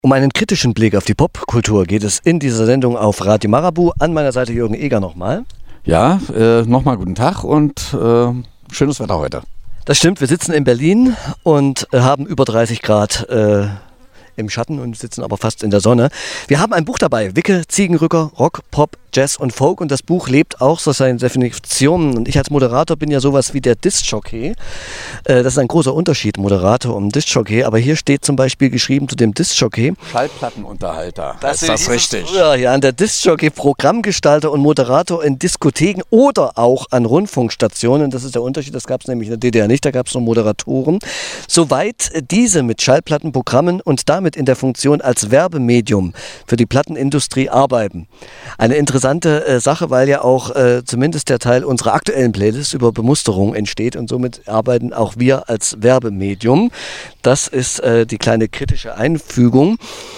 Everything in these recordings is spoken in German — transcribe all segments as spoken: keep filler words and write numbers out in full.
Um einen kritischen Blick auf die Popkultur geht es in dieser Sendung auf Radio Marabu. An meiner Seite Jürgen Eger nochmal. Ja, äh, nochmal guten Tag und äh, schönes Wetter heute. Das stimmt, wir sitzen in Berlin und äh, haben über dreißig Grad äh, im Schatten und sitzen aber fast in der Sonne. Wir haben ein Buch dabei, Wicke, Ziegenrücker, Rock, Pop, Jazz und Folk, und das Buch lebt auch so seinen Definitionen. Und ich als Moderator bin ja sowas wie der Diskjockey. Äh, das ist ein großer Unterschied, Moderator und Diskjockey, aber hier steht zum Beispiel geschrieben zu dem Diskjockey: Schallplattenunterhalter, das ist das richtig? Ja, ja, der Diskjockey, Programmgestalter und Moderator in Diskotheken oder auch an Rundfunkstationen. Das ist der Unterschied, das gab es nämlich in der D D R nicht, da gab es nur Moderatoren. Soweit diese mit Schallplattenprogrammen und damit in der Funktion als Werbemedium für die Plattenindustrie arbeiten. Eine interessante äh, Sache, weil ja auch äh, zumindest der Teil unserer aktuellen Playlist über Bemusterung entsteht und somit arbeiten auch wir als Werbemedium. Das ist äh, die kleine kritische Einfügung.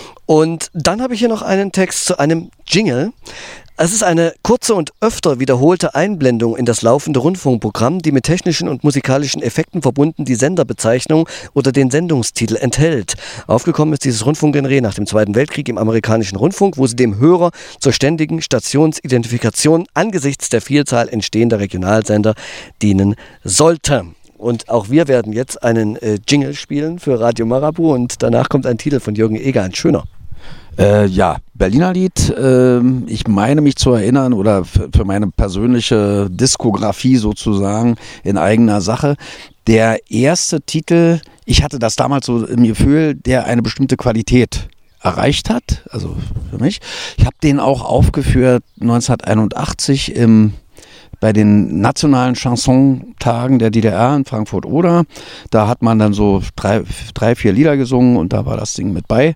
Und dann habe ich hier noch einen Text zu einem Jingle. Es ist eine kurze und öfter wiederholte Einblendung in das laufende Rundfunkprogramm, die mit technischen und musikalischen Effekten verbunden die Senderbezeichnung oder den Sendungstitel enthält. Aufgekommen ist dieses Rundfunkgenre nach dem Zweiten Weltkrieg im amerikanischen Rundfunk, wo sie dem Hörer zur ständigen Stationsidentifikation angesichts der Vielzahl entstehender Regionalsender dienen sollte. Und auch wir werden jetzt einen äh, Jingle spielen für Radio Marabu und danach kommt ein Titel von Jürgen Eger, ein schöner. Äh, ja, Berliner Lied. Äh, ich meine mich zu erinnern, oder für, für meine persönliche Diskografie sozusagen in eigener Sache, der erste Titel, ich hatte das damals so im Gefühl, der eine bestimmte Qualität erreicht hat, also für mich. Ich habe den auch aufgeführt neunzehnhunderteinundachtzig im bei den nationalen Chansontagen der D D R in Frankfurt-Oder. Da hat man dann so drei, drei, vier Lieder gesungen und da war das Ding mit bei.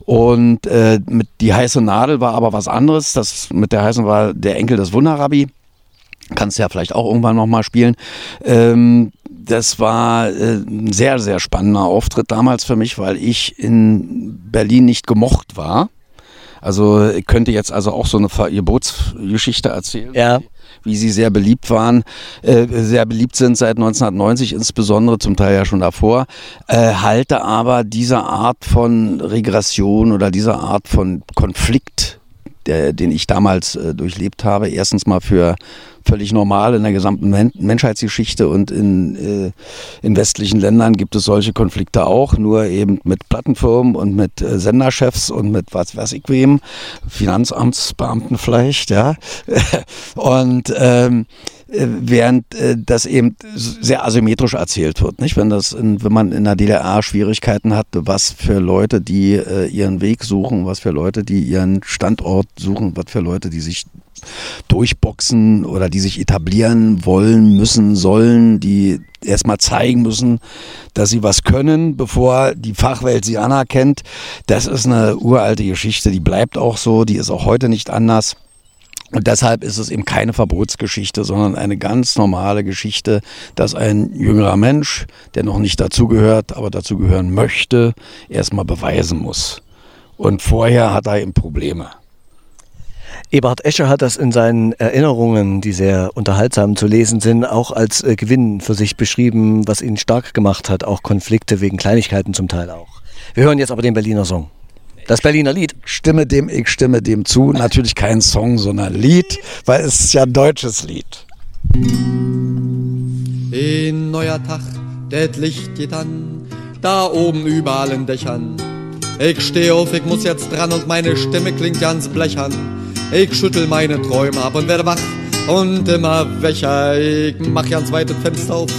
Und äh, mit Die heiße Nadel war aber was anderes. Das mit der heißen war Der Enkel des Wunderrabbi. Kannst ja vielleicht auch irgendwann nochmal spielen. Ähm, das war äh, ein sehr, sehr spannender Auftritt damals für mich, weil ich in Berlin nicht gemocht war. Also ich könnte jetzt also auch so eine Geburtsgeschichte erzählen. Ja. Wie sie sehr beliebt waren, äh, sehr beliebt sind seit neunzehnhundertneunzig, insbesondere zum Teil ja schon davor, äh, halte aber diese Art von Regression oder diese Art von Konflikt, der, den ich damals äh, durchlebt habe, erstens mal für völlig normal in der gesamten Men- Menschheitsgeschichte, und in, äh, in westlichen Ländern gibt es solche Konflikte auch, nur eben mit Plattenfirmen und mit äh, Senderchefs und mit was weiß ich wem, Finanzamtsbeamten vielleicht, ja. Und ähm, während äh, das eben sehr asymmetrisch erzählt wird, nicht? Wenn das, in, wenn man in der D D R Schwierigkeiten hat, was für Leute, die äh, ihren Weg suchen, was für Leute, die ihren Standort suchen, was für Leute, die sich durchboxen oder die sich etablieren wollen, müssen, sollen, die erstmal zeigen müssen, dass sie was können, bevor die Fachwelt sie anerkennt. Das ist eine uralte Geschichte, die bleibt auch so, die ist auch heute nicht anders. Und deshalb ist es eben keine Verbotsgeschichte, sondern eine ganz normale Geschichte, dass ein jüngerer Mensch, der noch nicht dazugehört, aber dazugehören möchte, erstmal beweisen muss. Und vorher hat er eben Probleme. Eberhard Escher hat das in seinen Erinnerungen, die sehr unterhaltsam zu lesen sind, auch als äh, Gewinn für sich beschrieben, was ihn stark gemacht hat, auch Konflikte wegen Kleinigkeiten zum Teil auch. Wir hören jetzt aber den Berliner Song. Das Berliner Lied. Stimme dem, ich stimme dem zu. Natürlich kein Song, sondern Lied, weil es ist ja ein deutsches Lied. Ein neuer Tag, das Licht geht an, da oben über allen Dächern. Ich steh auf, ich muss jetzt dran und meine Stimme klingt ganz blechern. Ich schüttel meine Träume ab und werde wach und immer wächer. Ich mach ja ein zweites Fenster auf.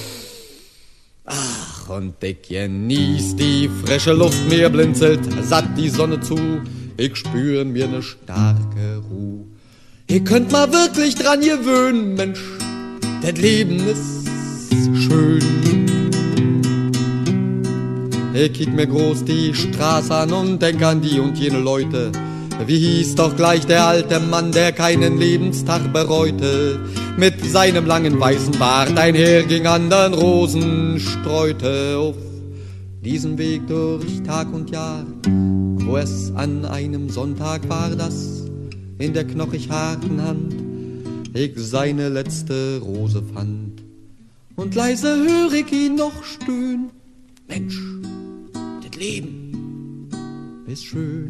Ach, und ich genieß die frische Luft, mir blinzelt satt die Sonne zu. Ich spür mir ne starke Ruhe. Ihr könnt mal wirklich dran gewöhnen, Mensch, das Leben ist schön. Ich kick mir groß die Straße an und denk an die und jene Leute. Wie hieß doch gleich der alte Mann, der keinen Lebenstag bereute, mit seinem langen weißen Bart einherging, an den Rosen streute. Auf diesem Weg durch Tag und Jahr, wo es an einem Sonntag war, dass in der knochig harten Hand ich seine letzte Rose fand. Und leise hör ich ihn noch stöhnen: Mensch, das Leben ist schön.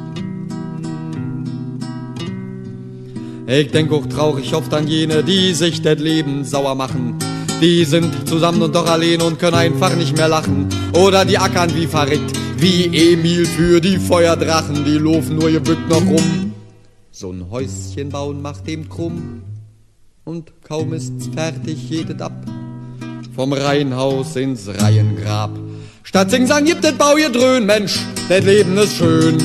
Ich denk auch traurig oft an jene, die sich das Leben sauer machen. Die sind zusammen und doch allein und können einfach nicht mehr lachen. Oder die ackern wie verrückt, wie Emil für die Feuerdrachen. Die laufen nur gebückt noch rum. So ein Häuschen bauen macht dem krumm. Und kaum ist's fertig, geht es ab. Vom Reihenhaus ins Reihengrab. Statt sing sagen, gibt es Bau ihr Dröhn, Mensch, das Leben ist schön.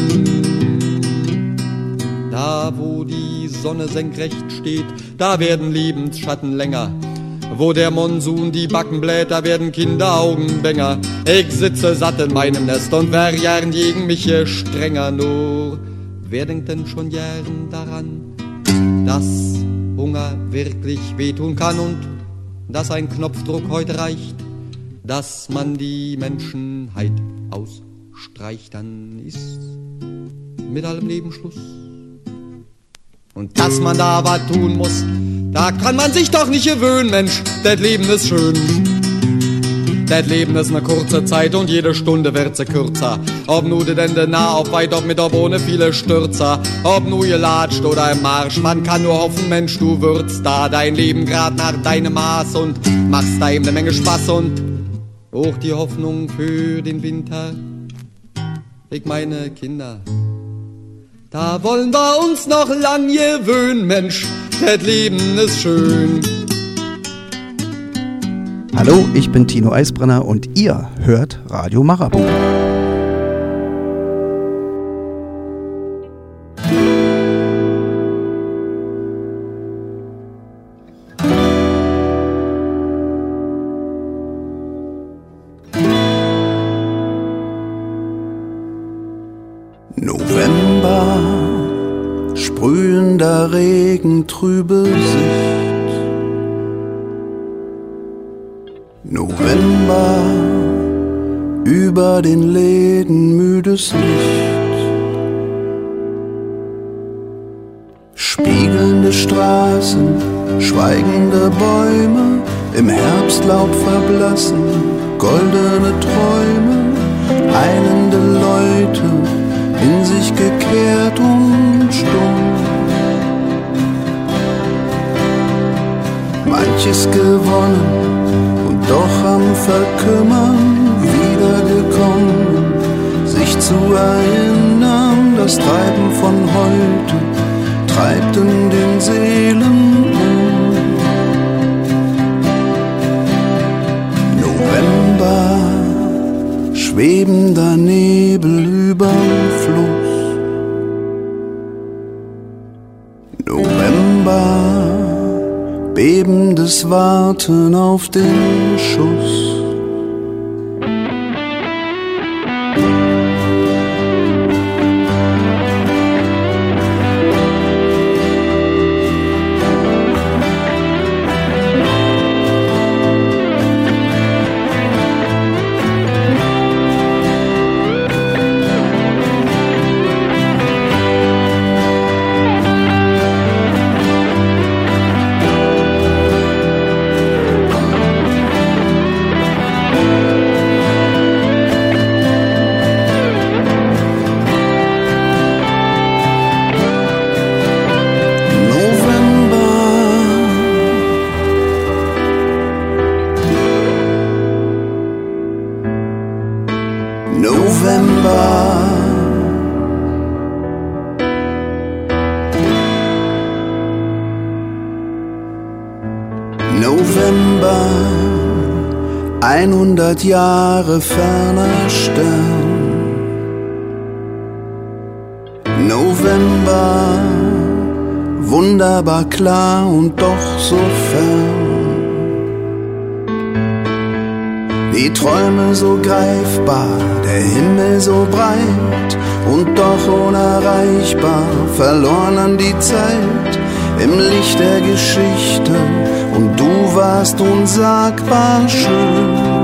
Da, wo die Sonne senkrecht steht, da werden Lebensschatten länger. Wo der Monsun die Backen bläht, da werden Kinderaugen bänger. Ich sitze satt in meinem Nest und wär gern gegen mich je strenger. Nur, wer denkt denn schon gern daran, dass Hunger wirklich wehtun kann und dass ein Knopfdruck heute reicht, dass man die Menschenheit ausstreicht, dann ist mit allem Leben Schluss. Und dass man da was tun muss, da kann man sich doch nicht gewöhnen, Mensch, das Leben ist schön. Das Leben ist eine kurze Zeit und jede Stunde wird sie kürzer. Ob nu de Ende nah, ob weit, ob mit, ob ohne viele Stürzer. Ob nu gelatscht oder im Marsch, man kann nur hoffen, Mensch, du würzt da dein Leben grad nach deinem Maß und machst da eben eine Menge Spaß und auch die Hoffnung für den Winter. Ich meine Kinder, da wollen wir uns noch lang gewöhnen, Mensch, das Leben ist schön. Hallo, ich bin Tino Eisbrenner und ihr hört Radio Marabout. November, sprühender Regen, trübe Sicht. November, über den Läden müdes Licht. Spiegelnde Straßen, schweigende Bäume, im Herbstlaub verblassen, goldene Träume, eilende Leute, in sich gekehrt und stumm. Manches gewonnen, doch am Verkümmern wiedergekommen, sich zu erinnern, das Treiben von heute treibt in den Seelen um. November, schwebender Nebel überm Fluss. November, bebendes Warten auf den Schuss. hundert Jahre ferner Stern. November, wunderbar klar und doch so fern. Die Träume so greifbar, der Himmel so breit und doch unerreichbar, verloren an die Zeit im Licht der Geschichte. Und du warst unsagbar schön.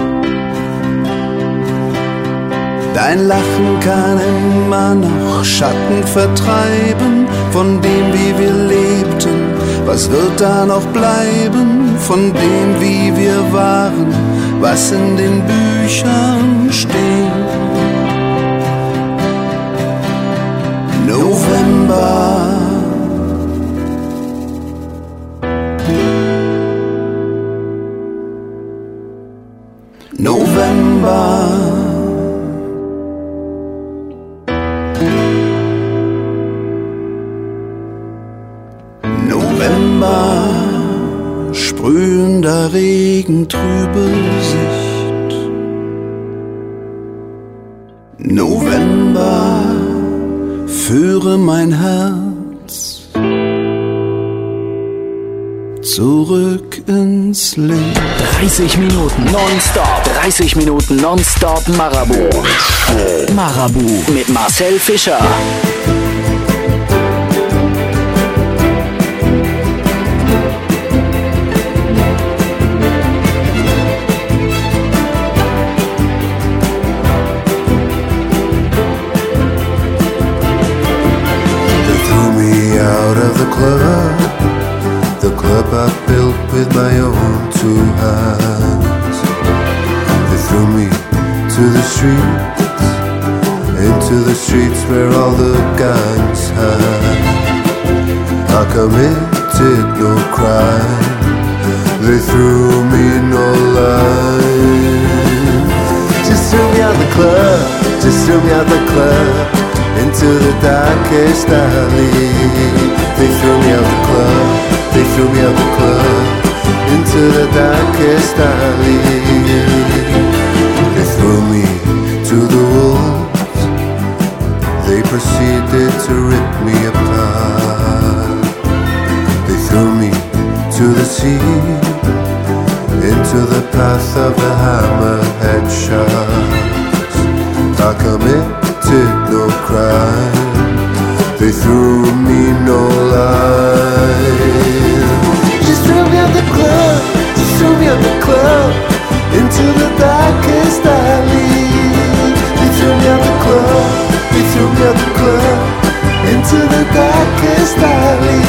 Dein Lachen kann immer noch Schatten vertreiben von dem, wie wir lebten. Was wird da noch bleiben von dem, wie wir waren, was in den Büchern steht? November, sprühender Regen, trübe Sicht. November, führe mein Herz zurück ins Licht. dreißig Minuten nonstop. dreißig Minuten nonstop Marabout. Marabout mit Marcel Fischer. The club I built with my own two hands. They threw me to the streets, into the streets where all the gangs hang. I committed no crime, they threw me no line. Just threw me out the club, just threw me out the club, into the darkest alley. They threw me out the club, they threw me out the club, into the darkest alley. They threw me to the wolves, they proceeded to rip me apart. They threw me to the sea, into the path of the hammerhead sharks. I committed no crime, they threw me no line. Just threw me out the club, just threw me out the club, into the darkest alley. They threw me out the club, they threw me out the club, into the darkest alley.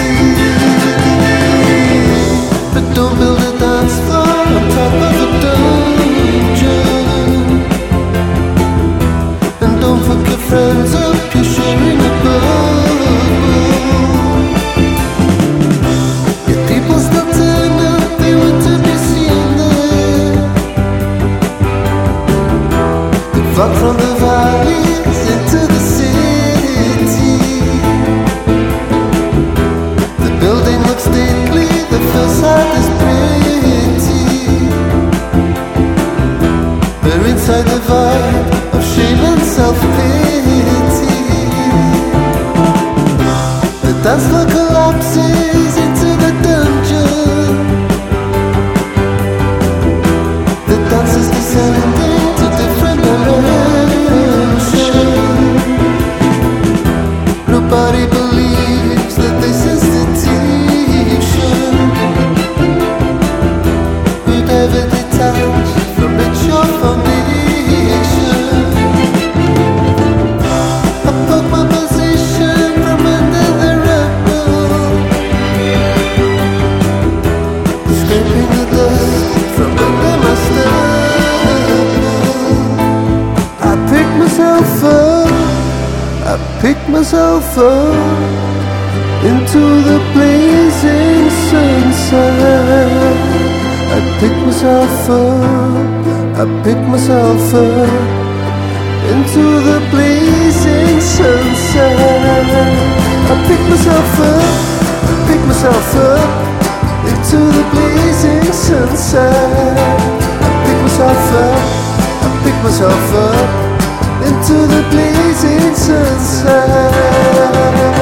But don't build a dance floor on top of a dungeon, and don't fuck your friends up, you're sharing a bubble. Your people still turn up, they want to be seen there. They fought from the valleys into the city. The building looks stately, the facade is pretty. They're inside the vibe of shame and self-pity. The dance floor collapses into the dungeon. The dancers descending to different dimensions. Nobody believes that this is the teaching. You'd ever detach from its your foundation. I broke my position from under the rubble, scraping the dust from under my stubble. I picked myself up, I picked myself up, into the blazing sunset. I picked myself up, I picked myself up, into the blazing sunset. I picked myself up, I picked myself up, into the blazing sunset. I picked myself up, I picked myself up, into the blazing sunset.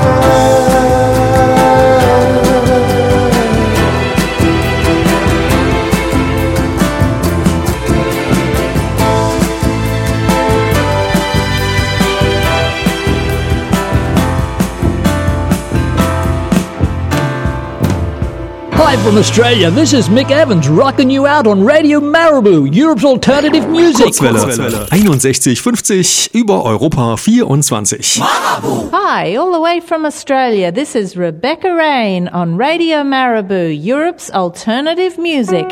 Hi from Australia, this is Mick Evans rocking you out on Radio Marabout, Europe's alternative music. Kurzwelle, einundsechzig fünfzig über Europa vierundzwanzig. Marabout. Hi, all the way from Australia, this is Rebecca Rain on Radio Marabout, Europe's alternative music.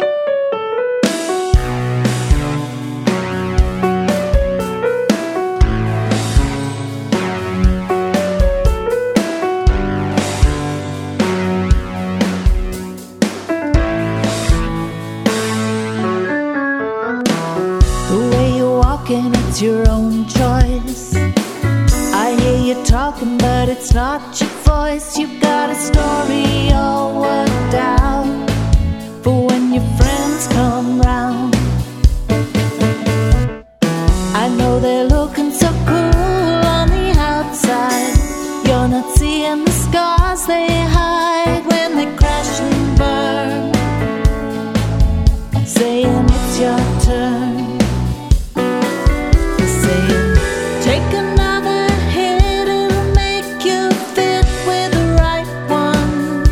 It's your own choice. I hear you talking, but but it's not your voice. You've got a story all worked out for when your friends come round. I know they're looking so cool on the outside. You're not seeing the scars they hide when they crash and burn, saying it's your turn. Saying take another hit, it'll make you fit with the right ones.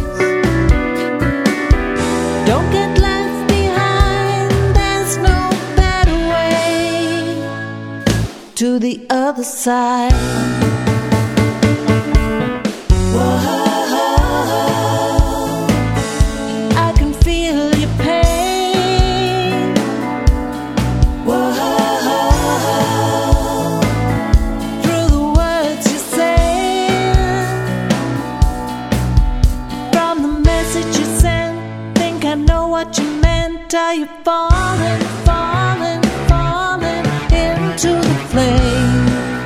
Don't get left behind, there's no better way to the other side. I can feel your pain. Whoa. Through the words you say, from the message you sent, think I know what you meant. Are you falling, falling, falling into the flame?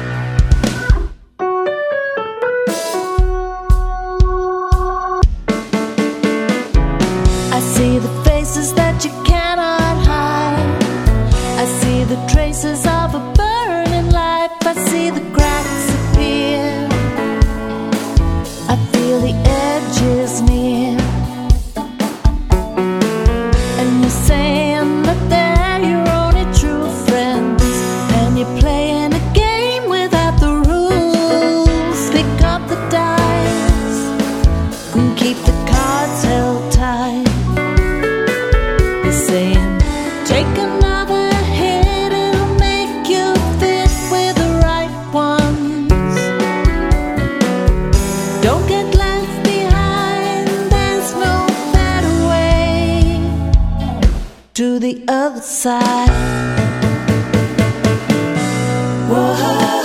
I see the faces that you cannot hide. I see the traces of a burning life. I see the cracks appear. I feel the edges near. And you're saying that they're your only true friends, and you're playing a game without the rules. Pick up the dice and keep the cards held tight. Saying take another hit, it'll make you fit with the right ones. Don't get left behind, there's no better way to the other side. Whoa.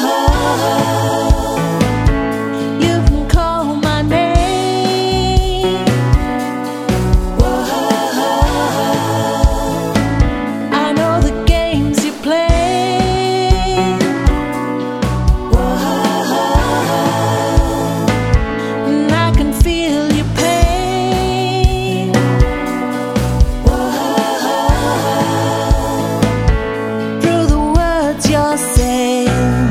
You can call my name. Whoa. I know the games you play. Whoa. And I can feel your pain. Whoa. Through the words you're saying,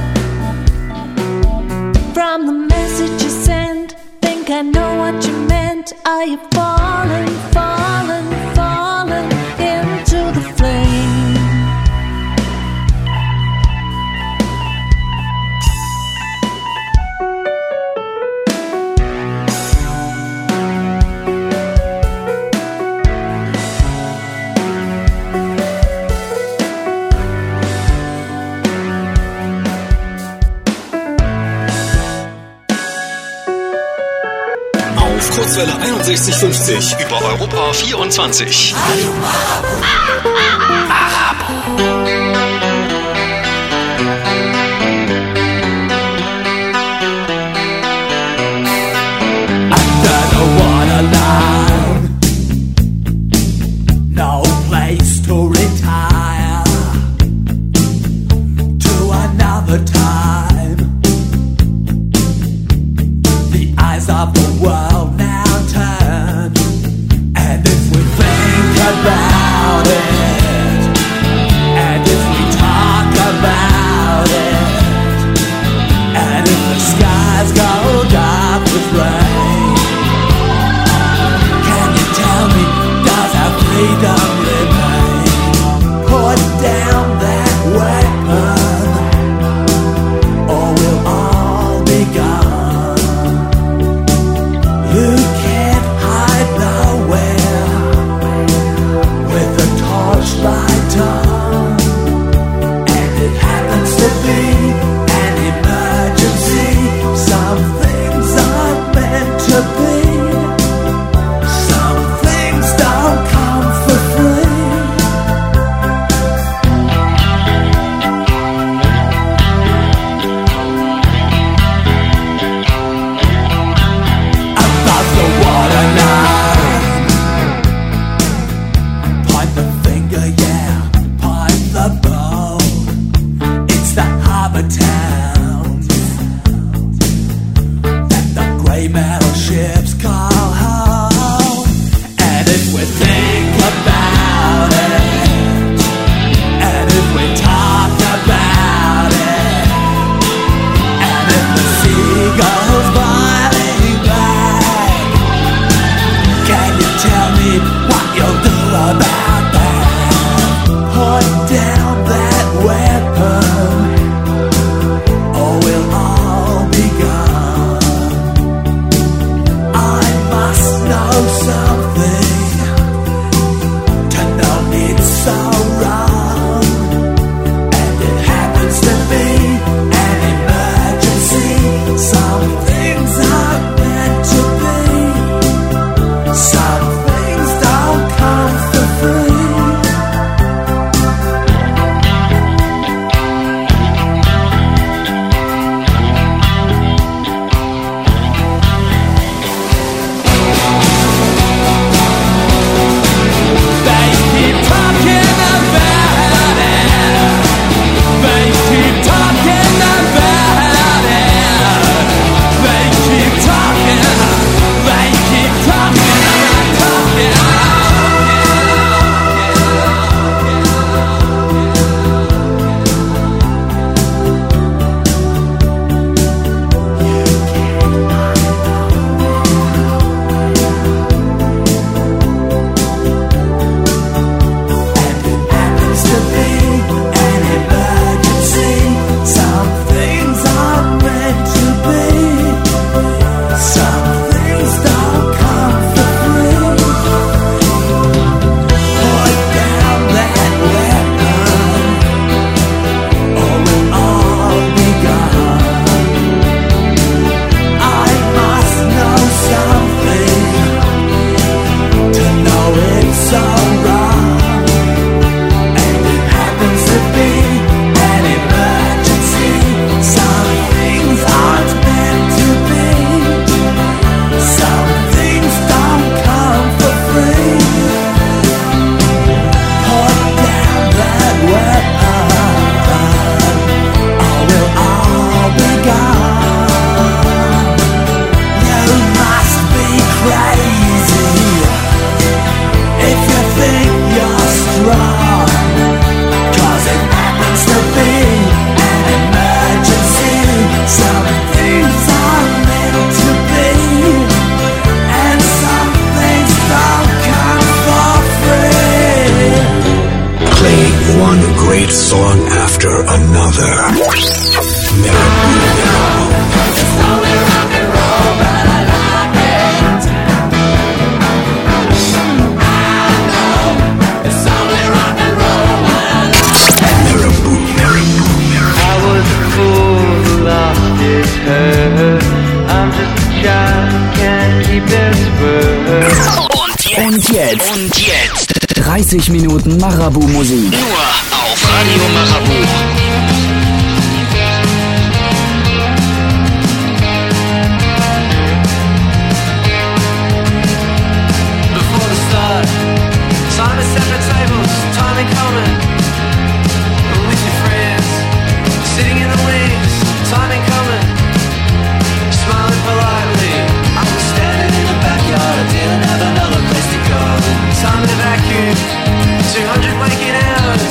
from the message you sent, think I know what you meant. Are you falling, falling, falling into the flame? Auf Kurzwelle einundsechzig fünfzig über Europa vierundzwanzig. Under the waterline, no place to retire, to another time. The eyes of the world now turn, and if we think about it, and if we dreißig Minuten Marabu-Musik. Nur auf Radio Marabu. Time at separate tables, time in common with your friends, sitting in the wings, time in common, smiling politely. I was standing in the backyard, I didn't have another place to go. Time in a vacuum, two hundred waking hours.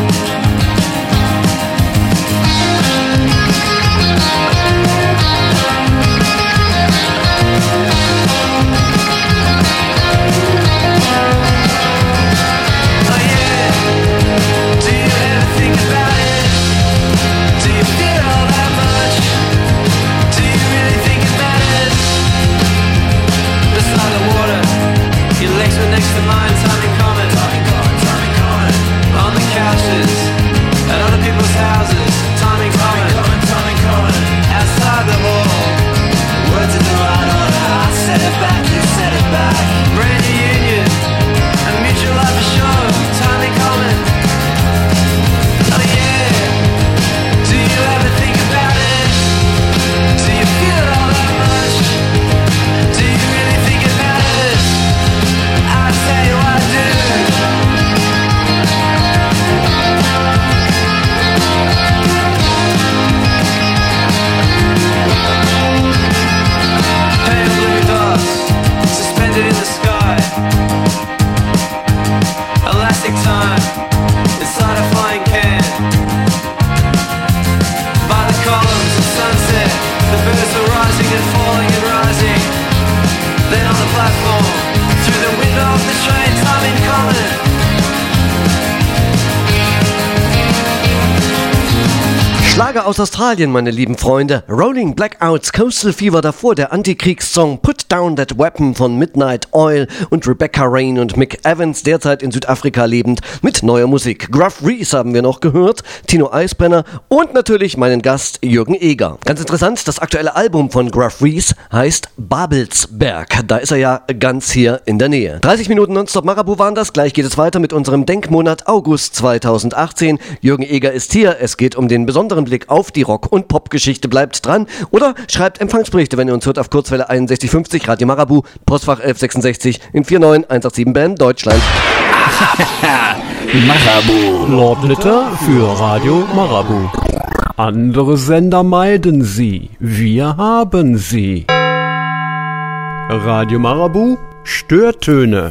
Next to mine, time in common, time in common, time in common. On the couches, at other people's houses, time in common, time in common, time in common. Outside the hall, words in the right order. I said it back, you said it back. Brand new union, a mutual life assured, time in common. Oh yeah, do you ever think about it? Do you feel it all that much? Do you really think about it? I tell you I do. Pale blue dots suspended in the sky. Elastic time inside a flying can. By the columns of sunset, the birds are rising and falling and rising. Then on the platform, through the window of the train, time in common. Schlager aus Australien, meine lieben Freunde. Rolling Blackouts, Coastal Fever davor, der Antikriegssong Put Down That Weapon von Midnight Oil und Rebecca Rain und Mick Evans, derzeit in Südafrika lebend, mit neuer Musik. Gruff Rhys haben wir noch gehört, Tino Eisbrenner und natürlich meinen Gast Jürgen Eger. Ganz interessant, das aktuelle Album von Gruff Rhys heißt Babelsberg. Da ist er ja ganz hier in der Nähe. dreißig Minuten Nonstop Marabu waren das. Gleich geht es weiter mit unserem Denkmonat August zweitausendachtzehn. Jürgen Eger ist hier. Es geht um den besonderen Blick auf die Rock- und Popgeschichte. Bleibt dran oder schreibt Empfangsberichte, wenn ihr uns hört, auf Kurzwelle einundsechzig fünfzig, Radio Marabu, Postfach elf sechsundsechzig in vier neun eins acht sieben Bern, Deutschland. Marabu. Lord Litter für Radio Marabu. Andere Sender meiden Sie, wir haben sie. Radio Marabu, Störtöne.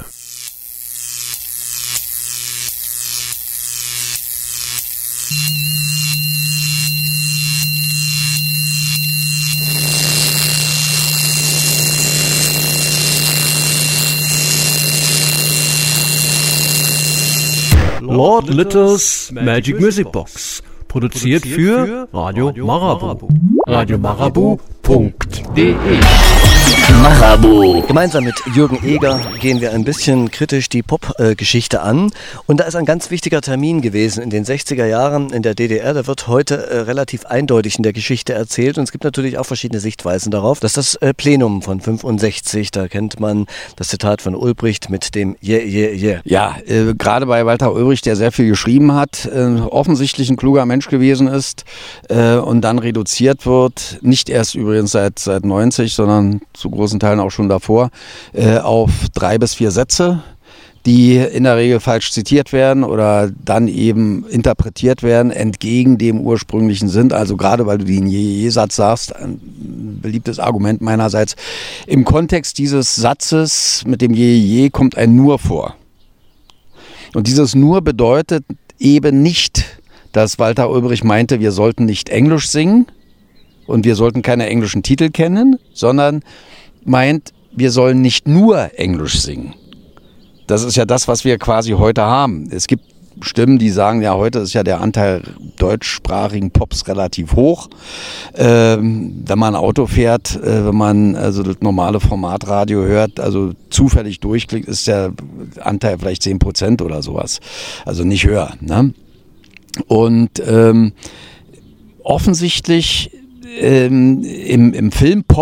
Lord Litters Magic Music Box. Produziert für Radio Marabu. Radio Marabu punkt de. Marabu. Gemeinsam mit Jürgen Eger gehen wir ein bisschen kritisch die Pop-Geschichte an. Und da ist ein ganz wichtiger Termin gewesen in den sechziger Jahren in der D D R. Der wird heute äh, relativ eindeutig in der Geschichte erzählt. Und es gibt natürlich auch verschiedene Sichtweisen darauf. Das ist das äh, Plenum von fünfundsechzig. Da kennt man das Zitat von Ulbricht mit dem Yeah, yeah, yeah. Ja, äh, gerade bei Walter Ulbricht, der sehr viel geschrieben hat, äh, offensichtlich ein kluger Mensch gewesen ist äh, und dann reduziert wird, nicht erst übrigens seit, seit neunzig, sondern zu großen Teilen auch schon davor, äh, auf drei bis vier Sätze, die in der Regel falsch zitiert werden oder dann eben interpretiert werden, entgegen dem ursprünglichen Sinn. Also gerade weil du den Je-Je-Satz sagst, ein beliebtes Argument meinerseits. Im Kontext dieses Satzes mit dem Je-Je kommt ein Nur vor. Und dieses Nur bedeutet eben nicht, dass Walter Ulbricht meinte, wir sollten nicht Englisch singen und wir sollten keine englischen Titel kennen, sondern meint, wir sollen nicht nur Englisch singen. Das ist ja das, was wir quasi heute haben. Es gibt Stimmen, die sagen, ja, heute ist ja der Anteil deutschsprachigen Pops relativ hoch. Ähm, wenn man Auto fährt, äh, wenn man also das normale Formatradio hört, also zufällig durchklickt, ist der Anteil vielleicht zehn Prozent oder sowas. Also nicht höher. Ne? Und ähm, offensichtlich ähm, im, im Film Pop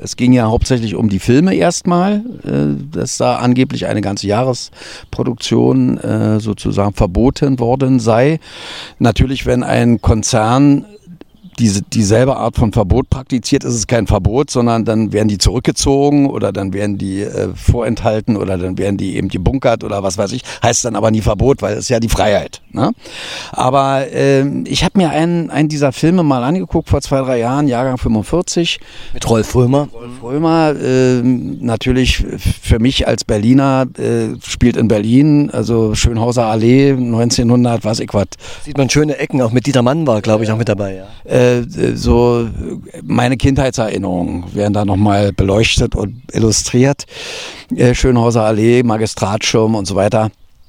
Es ging ja hauptsächlich um die Filme erstmal, äh, dass da angeblich eine ganze Jahresproduktion äh, sozusagen verboten worden sei. Natürlich, wenn ein Konzern diese dieselbe Art von Verbot praktiziert, ist es kein Verbot, sondern dann werden die zurückgezogen oder dann werden die äh, vorenthalten oder dann werden die eben gebunkert oder was weiß ich. Heißt dann aber nie Verbot, weil es ist ja die Freiheit. Ne? Aber äh, ich habe mir einen, einen dieser Filme mal angeguckt vor zwei, drei Jahren, Jahrgang fünfundvierzig. Mit Rolf Römer. Rolf Römer, äh, natürlich für mich als Berliner, äh, spielt in Berlin, also Schönhauser Allee, neunzehnhundert, was ich was. Sieht man schöne Ecken, auch mit Dieter Mann war, glaube ich, auch mit dabei. Ja. Äh, so meine Kindheitserinnerungen werden da nochmal beleuchtet und illustriert. Äh, Schönhauser Allee, Magistratschirm und so weiter.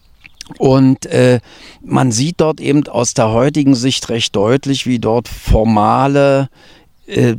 Und äh, man sieht dort eben aus der heutigen Sicht recht deutlich, wie dort formale äh,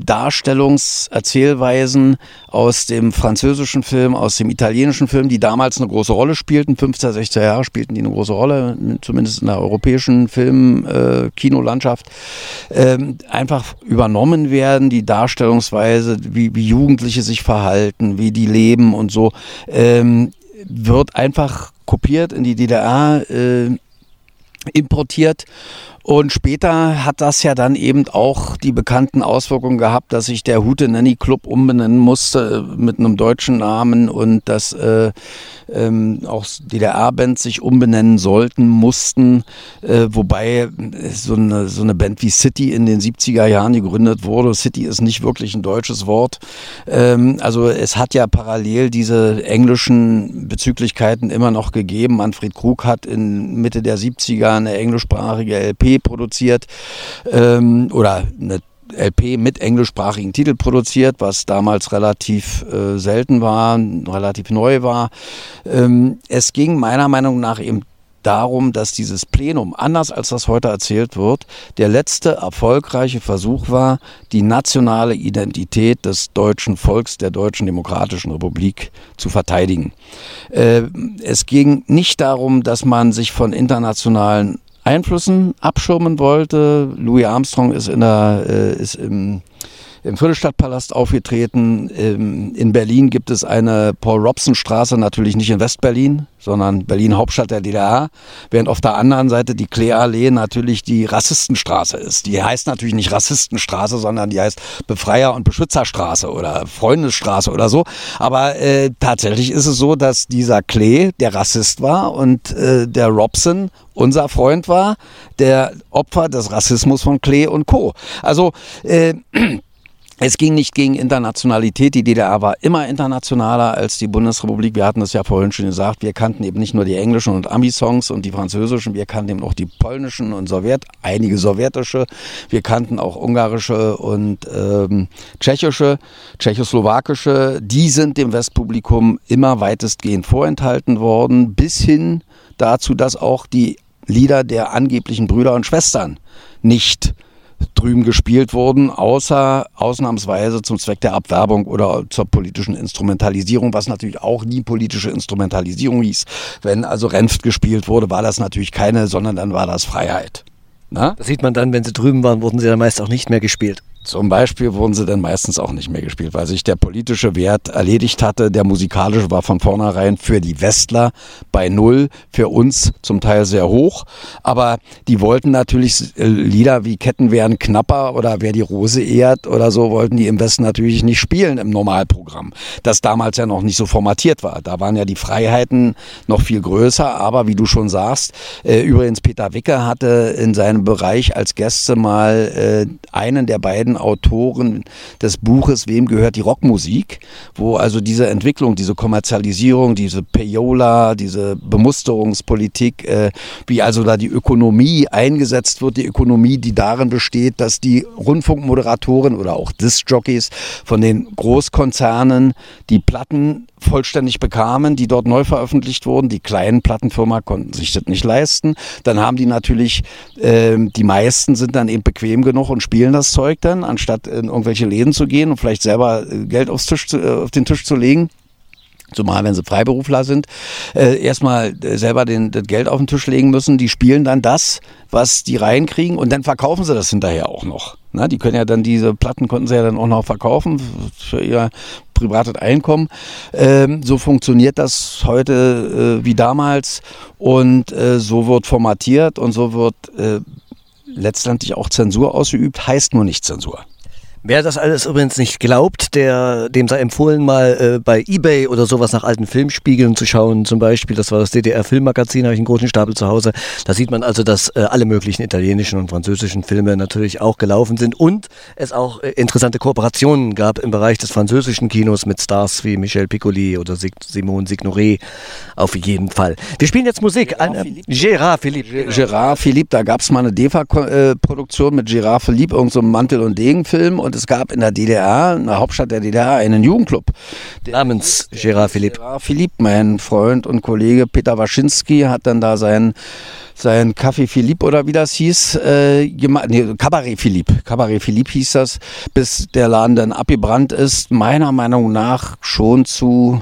Darstellungserzählweisen aus dem französischen Film, aus dem italienischen Film, die damals eine große Rolle spielten, fünfziger, sechziger Jahre spielten die eine große Rolle, zumindest in der europäischen Film-Kinolandschaft, äh, äh, einfach übernommen werden, die Darstellungsweise, wie, wie Jugendliche sich verhalten, wie die leben und so, äh, wird einfach kopiert in die D D R, äh, importiert. Und später hat das ja dann eben auch die bekannten Auswirkungen gehabt, dass sich der Houtenanny Club umbenennen musste mit einem deutschen Namen und dass äh, ähm, auch D D R-Bands sich umbenennen sollten, mussten. Äh, wobei so eine, so eine Band wie City in den siebziger Jahren gegründet wurde. City ist nicht wirklich ein deutsches Wort. Ähm, also es hat ja parallel diese englischen Bezüglichkeiten immer noch gegeben. Manfred Krug hat in Mitte der siebziger eine englischsprachige L P produziert ähm, oder eine L P mit englischsprachigen Titel produziert, was damals relativ äh, selten war, relativ neu war. Ähm, es ging meiner Meinung nach eben darum, dass dieses Plenum, anders als das heute erzählt wird, der letzte erfolgreiche Versuch war, die nationale Identität des deutschen Volks, der Deutschen Demokratischen Republik zu verteidigen. Äh, es ging nicht darum, dass man sich von internationalen Einflüssen abschirmen wollte. Louis Armstrong ist, in der, äh, ist im, im Friedrichstadtpalast aufgetreten. Ähm, in Berlin gibt es eine Paul-Robson-Straße, natürlich nicht in West-Berlin, sondern Berlin Hauptstadt der D D R, während auf der anderen Seite die Klee-Allee natürlich die Rassistenstraße ist. Die heißt natürlich nicht Rassistenstraße, sondern die heißt Befreier- und Beschützerstraße oder Freundesstraße oder so. Aber äh, tatsächlich ist es so, dass dieser Klee der Rassist war und äh, der Robson unser Freund war, der Opfer des Rassismus von Klee und Co. Also äh, es ging nicht gegen Internationalität. Die D D R war immer internationaler als die Bundesrepublik. Wir hatten es ja vorhin schon gesagt. Wir kannten eben nicht nur die englischen und Ami-Songs und die französischen. Wir kannten eben auch die polnischen und Sowjet, einige sowjetische. Wir kannten auch ungarische und ähm, tschechische, tschechoslowakische. Die sind dem Westpublikum immer weitestgehend vorenthalten worden, bis hin dazu, dass auch die Lieder der angeblichen Brüder und Schwestern nicht drüben gespielt wurden, außer ausnahmsweise zum Zweck der Abwerbung oder zur politischen Instrumentalisierung, was natürlich auch nie politische Instrumentalisierung hieß. Wenn also Renft gespielt wurde, war das natürlich keine, sondern dann war das Freiheit. Na? Das sieht man dann, wenn sie drüben waren, wurden sie dann meist auch nicht mehr gespielt. Zum Beispiel wurden sie dann meistens auch nicht mehr gespielt, weil sich der politische Wert erledigt hatte. Der musikalische war von vornherein für die Westler bei Null, für uns zum Teil sehr hoch. Aber die wollten natürlich Lieder wie Ketten wären knapper oder Wer die Rose ehrt oder so, wollten die im Westen natürlich nicht spielen im Normalprogramm, das damals ja noch nicht so formatiert war. Da waren ja die Freiheiten noch viel größer, aber wie du schon sagst, äh, übrigens Peter Wicke hatte in seinem Bereich als Gäste mal äh, einen der beiden Autoren des Buches Wem gehört die Rockmusik, wo also diese Entwicklung, diese Kommerzialisierung, diese Payola, diese Bemusterungspolitik, äh, wie also da die Ökonomie eingesetzt wird, die Ökonomie, die darin besteht, dass die Rundfunkmoderatoren oder auch Diskjockeys von den Großkonzernen die Platten vollständig bekamen, die dort neu veröffentlicht wurden. Die kleinen Plattenfirmen konnten sich das nicht leisten. Dann haben die natürlich, äh, die meisten sind dann eben bequem genug und spielen das Zeug dann, anstatt in irgendwelche Läden zu gehen und vielleicht selber Geld aufs Tisch zu, äh, auf den Tisch zu legen. zumal wenn sie Freiberufler sind, äh, erstmal äh, selber den, das Geld auf den Tisch legen müssen. Die spielen dann das, was die reinkriegen und dann verkaufen sie das hinterher auch noch. Na, die können ja dann, diese Platten konnten sie ja dann auch noch verkaufen für ihr privates Einkommen. Ähm, so funktioniert das heute äh, wie damals und äh, so wird formatiert und so wird äh, letztendlich auch Zensur ausgeübt, heißt nur nicht Zensur. Wer das alles übrigens nicht glaubt, der, dem sei empfohlen, mal äh, bei eBay oder sowas nach alten Filmspiegeln zu schauen. Zum Beispiel, das war das D D R-Filmmagazin, habe ich einen großen Stapel zu Hause. Da sieht man also, dass äh, alle möglichen italienischen und französischen Filme natürlich auch gelaufen sind und es auch äh, interessante Kooperationen gab im Bereich des französischen Kinos mit Stars wie Michel Piccoli oder Sig- Simone Signoret. Auf jeden Fall. Wir spielen jetzt Musik. Gérard Philippe. Gérard Philippe. Gérard Philippe, da gab es mal eine D E F A-Produktion mit Gérard Philippe, irgendein so Mantel- und Degen-Film. Und es gab in der D D R, in der Hauptstadt der D D R, einen Jugendclub. Namens Gérard Philippe. Gérard Philippe, mein Freund und Kollege Peter Waschinski hat dann da sein, sein Café Philippe oder wie das hieß, äh, gemacht. Nee, Cabaret Philippe. Cabaret Philippe hieß das, bis der Laden dann abgebrannt ist. Meiner Meinung nach schon zu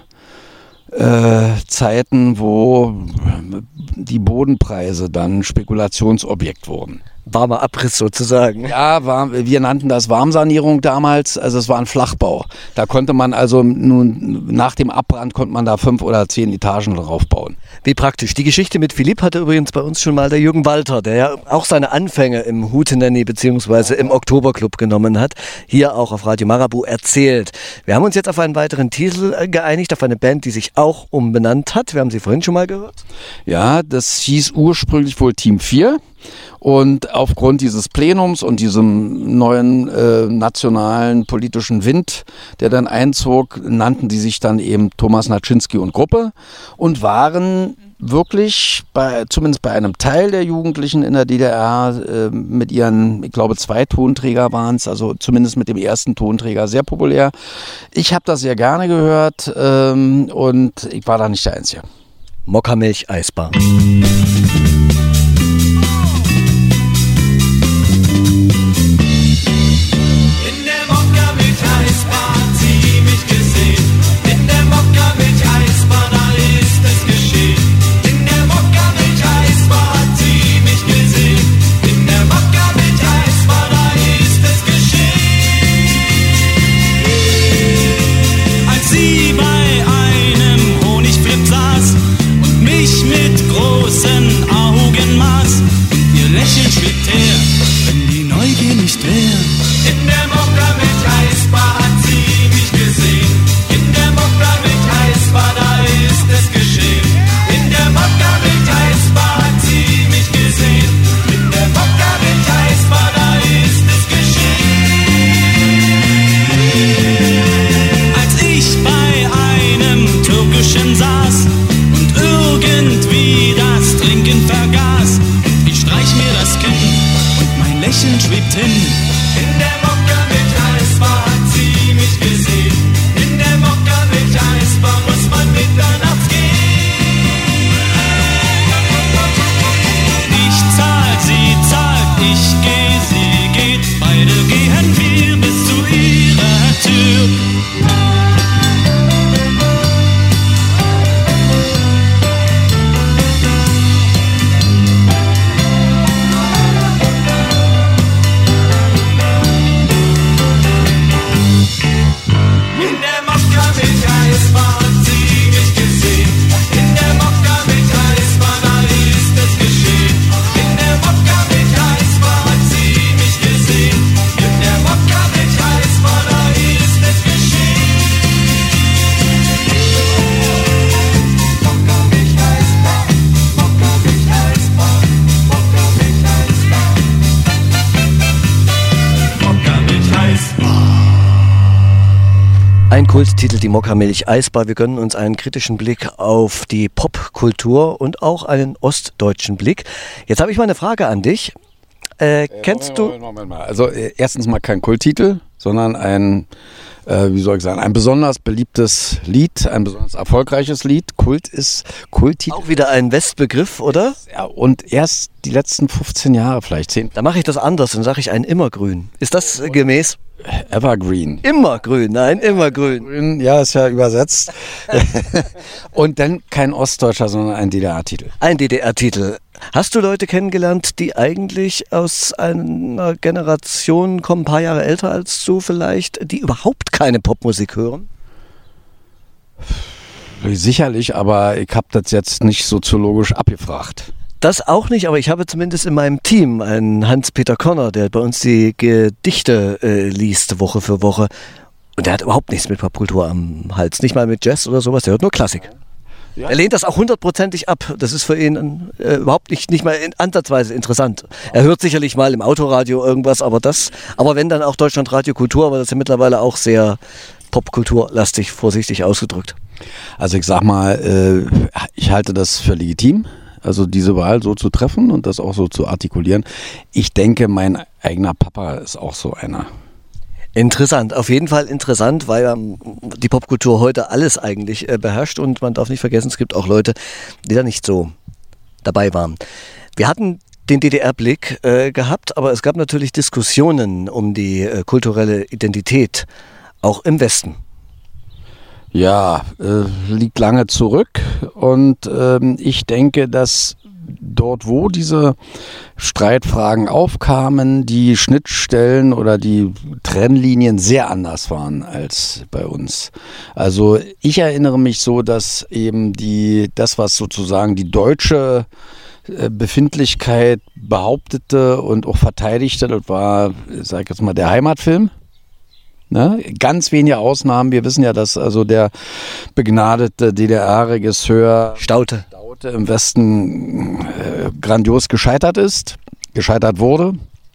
äh, Zeiten, wo die Bodenpreise dann Spekulationsobjekt wurden. Warmer Abriss sozusagen. Ja, war, wir nannten das Warmsanierung damals, also es war ein Flachbau. Da konnte man also nun nach dem Abbrand konnte man da fünf oder zehn Etagen drauf bauen. Wie praktisch. Die Geschichte mit Philipp hatte übrigens bei uns schon mal der Jürgen Walter, der ja auch seine Anfänge im Hootenanny bzw. im Oktoberclub genommen hat, hier auch auf Radio Marabout erzählt. Wir haben uns jetzt auf einen weiteren Titel geeinigt, auf eine Band, die sich auch umbenannt hat. Wir haben sie vorhin schon mal gehört. Ja, das hieß ursprünglich wohl Team vier. Und aufgrund dieses Plenums und diesem neuen äh, nationalen politischen Wind, der dann einzog, nannten die sich dann eben Thomas Naczynski und Gruppe und waren wirklich, bei, zumindest bei einem Teil der Jugendlichen in der D D R, äh, mit ihren, ich glaube, zwei Tonträger waren es, also zumindest mit dem ersten Tonträger sehr populär. Ich habe das sehr gerne gehört ähm, und ich war da nicht der Einzige. Mokkamilch Eisbar. Ein Kulttitel, die Mokkamilch Eisbar. Wir gönnen uns einen kritischen Blick auf die Popkultur und auch einen ostdeutschen Blick. Jetzt habe ich mal eine Frage an dich. Äh, äh, kennst Moment, du... Moment, Moment mal. Also äh, erstens mal kein Kulttitel, sondern ein äh, wie soll ich sagen, ein besonders beliebtes Lied, ein besonders erfolgreiches Lied. Kult ist Kulttitel. Auch wieder ein Westbegriff, oder? Ja, und erst die letzten fünfzehn Jahre, vielleicht zehn. Da mache ich das anders, dann sage ich ein Immergrün. Ist das äh, gemäß? Evergreen. Immergrün, nein, Immergrün. Ja, ist ja übersetzt. Und dann kein Ostdeutscher, sondern ein D D R-Titel. Ein D D R-Titel. Hast du Leute kennengelernt, die eigentlich aus einer Generation kommen, ein paar Jahre älter als du vielleicht, die überhaupt keine Popmusik hören? Sicherlich, aber ich habe das jetzt nicht soziologisch abgefragt. Das auch nicht, aber ich habe zumindest in meinem Team einen Hans-Peter Conner, der bei uns die Gedichte äh, liest, Woche für Woche. Und der hat überhaupt nichts mit Popkultur am Hals. Nicht mal mit Jazz oder sowas, der hört nur Klassik. Ja. Er lehnt das auch hundertprozentig ab. Das ist für ihn äh, überhaupt nicht, nicht mal in, ansatzweise interessant. Er hört sicherlich mal im Autoradio irgendwas, aber das, aber wenn dann auch Deutschlandradio Kultur, aber das ist ja mittlerweile auch sehr popkulturlastig, vorsichtig ausgedrückt. Also ich sag mal, äh, ich halte das für legitim. Also diese Wahl so zu treffen und das auch so zu artikulieren. Ich denke, mein eigener Papa ist auch so einer. Interessant, auf jeden Fall interessant, weil ähm, die Popkultur heute alles eigentlich äh, beherrscht und man darf nicht vergessen, es gibt auch Leute, die da nicht so dabei waren. Wir hatten den D D R-Blick äh, gehabt, aber es gab natürlich Diskussionen um die äh, kulturelle Identität, auch im Westen. Ja, äh, liegt lange zurück und ähm, ich denke, dass dort, wo diese Streitfragen aufkamen, die Schnittstellen oder die Trennlinien sehr anders waren als bei uns. Also ich erinnere mich so, dass eben die das, was sozusagen die deutsche äh, Befindlichkeit behauptete und auch verteidigte, das war, ich sag jetzt mal, der Heimatfilm. Ne? Ganz wenige Ausnahmen. Wir wissen ja, dass also der begnadete D D R-Regisseur Staute. Staute im Westen äh, grandios gescheitert ist, gescheitert wurde.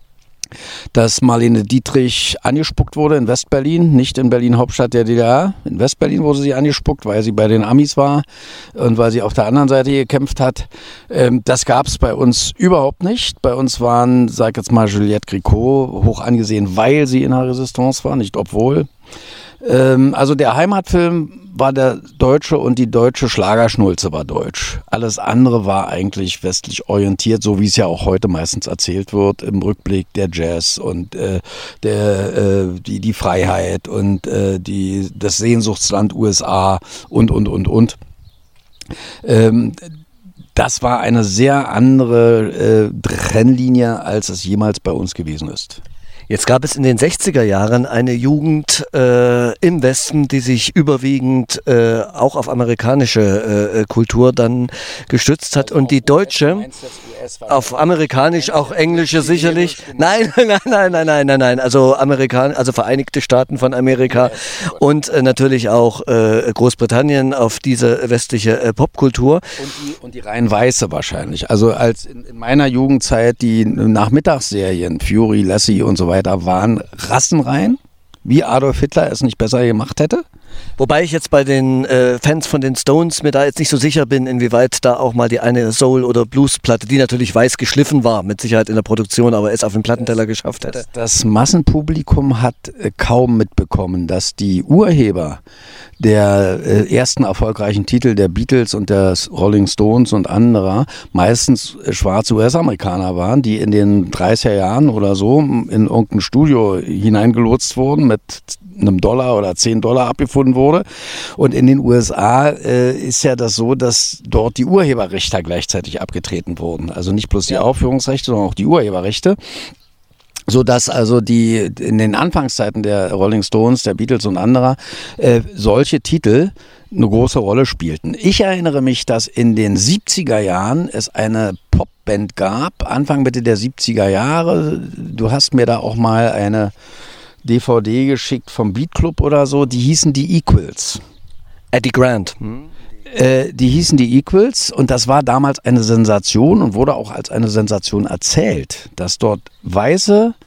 Dass Marlene Dietrich angespuckt wurde in Westberlin, nicht in Berlin, Hauptstadt der D D R. In Westberlin wurde sie angespuckt, weil sie bei den Amis war und weil sie auf der anderen Seite gekämpft hat. Ähm, das gab es bei uns überhaupt nicht. Bei uns waren, sag jetzt mal, Juliette Gréco hoch angesehen, weil sie in der Resistance war, nicht obwohl. Ähm, also der Heimatfilm war der deutsche und die deutsche Schlagerschnulze war deutsch. Alles andere war eigentlich westlich orientiert, so wie es ja auch heute meistens erzählt wird im Rückblick, der Jazz und äh, der, äh, die, die Freiheit und äh, die, das Sehnsuchtsland U S A und, und, und, und. Ähm, das war eine sehr andere äh, Trennlinie, als es jemals bei uns gewesen ist. Jetzt gab es in den sechziger Jahren eine Jugend äh, im Westen, die sich überwiegend äh, auch auf amerikanische äh, Kultur dann gestützt hat. Und die deutsche, auf amerikanisch, auch englische sicherlich. Nein, nein, nein, nein, nein, nein, nein. Also Amerikan, also Vereinigte Staaten von Amerika und äh, natürlich auch äh, Großbritannien auf diese westliche äh, Popkultur. Und die, und die rein weiße wahrscheinlich. Also als in, in meiner Jugendzeit die Nachmittagsserien, Fury, Lassie und so weiter, da waren rassenrein, wie Adolf Hitler es nicht besser gemacht hätte. Wobei ich jetzt bei den äh, Fans von den Stones mir da jetzt nicht so sicher bin, inwieweit da auch mal die eine Soul- oder Bluesplatte, die natürlich weiß geschliffen war, mit Sicherheit in der Produktion, aber es auf den Plattenteller geschafft hätte. Das, das Massenpublikum hat äh, kaum mitbekommen, dass die Urheber der äh, ersten erfolgreichen Titel der Beatles und der Rolling Stones und anderer meistens äh, schwarze U S-Amerikaner waren, die in den dreißiger Jahren oder so in irgendein Studio hineingelotst wurden, mit einem Dollar oder zehn Dollar abgefunden wurde. Und in den U S A äh, ist ja das so, dass dort die Urheberrechte gleichzeitig abgetreten wurden. Also nicht bloß die ja. Aufführungsrechte, sondern auch die Urheberrechte. Sodass also die in den Anfangszeiten der Rolling Stones, der Beatles und anderer äh, solche Titel eine große Rolle spielten. Ich erinnere mich, dass in den siebziger Jahren es eine Popband gab, Anfang Mitte der siebziger Jahre. Du hast mir da auch mal eine D V D geschickt vom Beat Club oder so, die hießen die Equals. Eddie Grant. Hm? Äh, die hießen die Equals und das war damals eine Sensation und wurde auch als eine Sensation erzählt, dass dort weiße